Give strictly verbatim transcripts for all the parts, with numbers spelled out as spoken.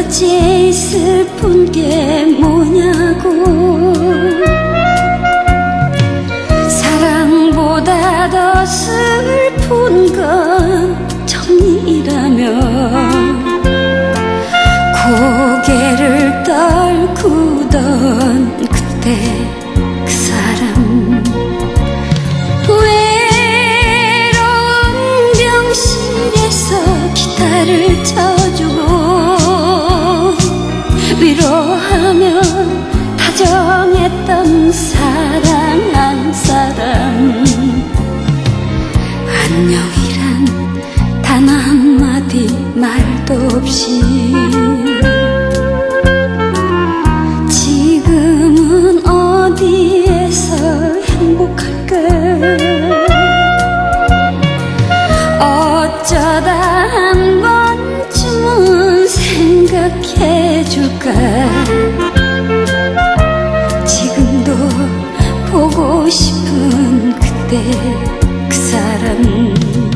제일 슬픈 게 뭐냐고. 사랑보다 더 슬픈 건 정이라면 고개를 떨구던 그때 그 사람, 외로운 병실에서 기타를 쳐주고 위로하며 다정했던 사랑 한 사람, 안녕이란 단 한마디 말도 없이 지금은 어디에서 행복할까. 어쩌다 한 번쯤은 생각해줄까. 지금도 보고 싶은 그때 그 사람.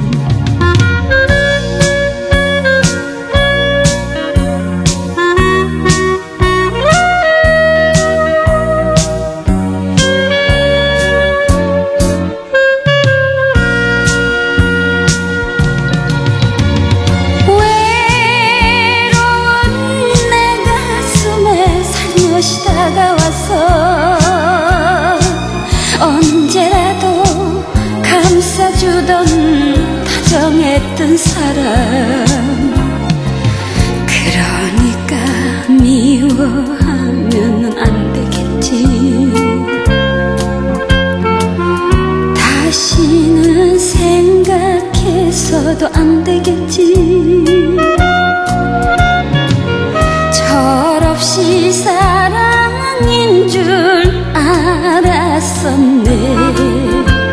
다가와서 언제라도 감싸주던 다정했던 사람, 그러니까 미워하면 안 되겠지. 다시는 생각해서도 안 되겠지. 철없이 사랑인 줄 알았었네.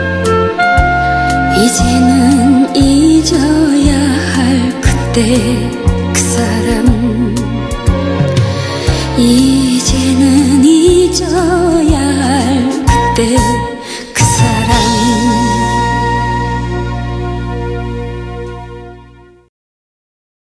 이제는 잊어야 할 그때